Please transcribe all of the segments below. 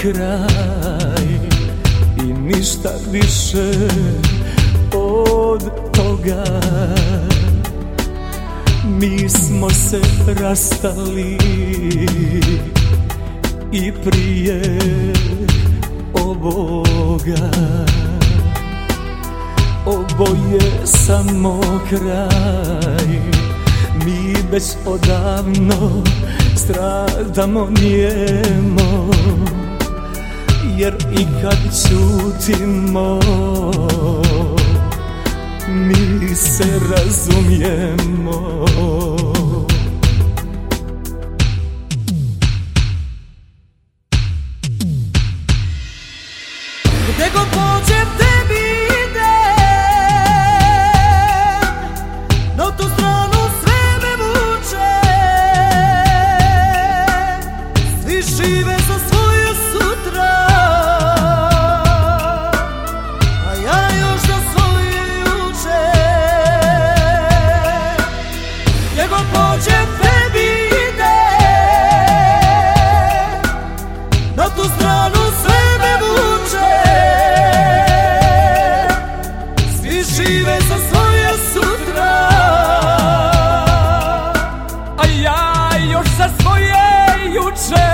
kraj i ništa više od toga. Mi smo se rastali i prije ovoga. Ovo je samo kraj, mi već odavno stradamo nijemo, jer i kad ćutimo mi se razumijemo. Gde god pođem tebi idem, na tu stranu sve me vuče. Svi žive za svoje sutra, a ja još za svoje juče. Gde god pođem tebi idem, na tu stranu sve me vuče. Žive za svoje sutra, a ja još za svoje juče.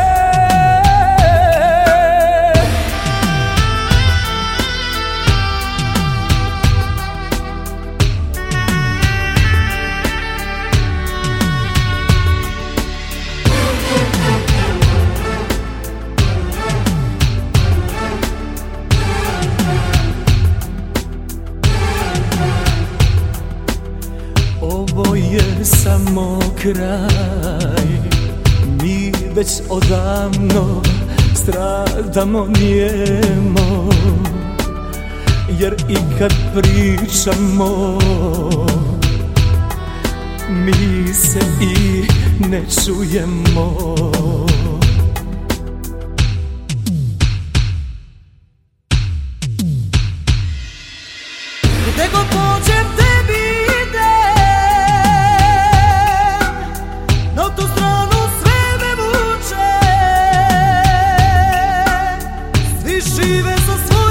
Ovo je samo kraj, mi već odavno stradamo nijemo, jer i kad pričamo mi se i ne čujemo. Gde god pođem tebi idem, na tu stranu sve me vuče. Svi žive za svoje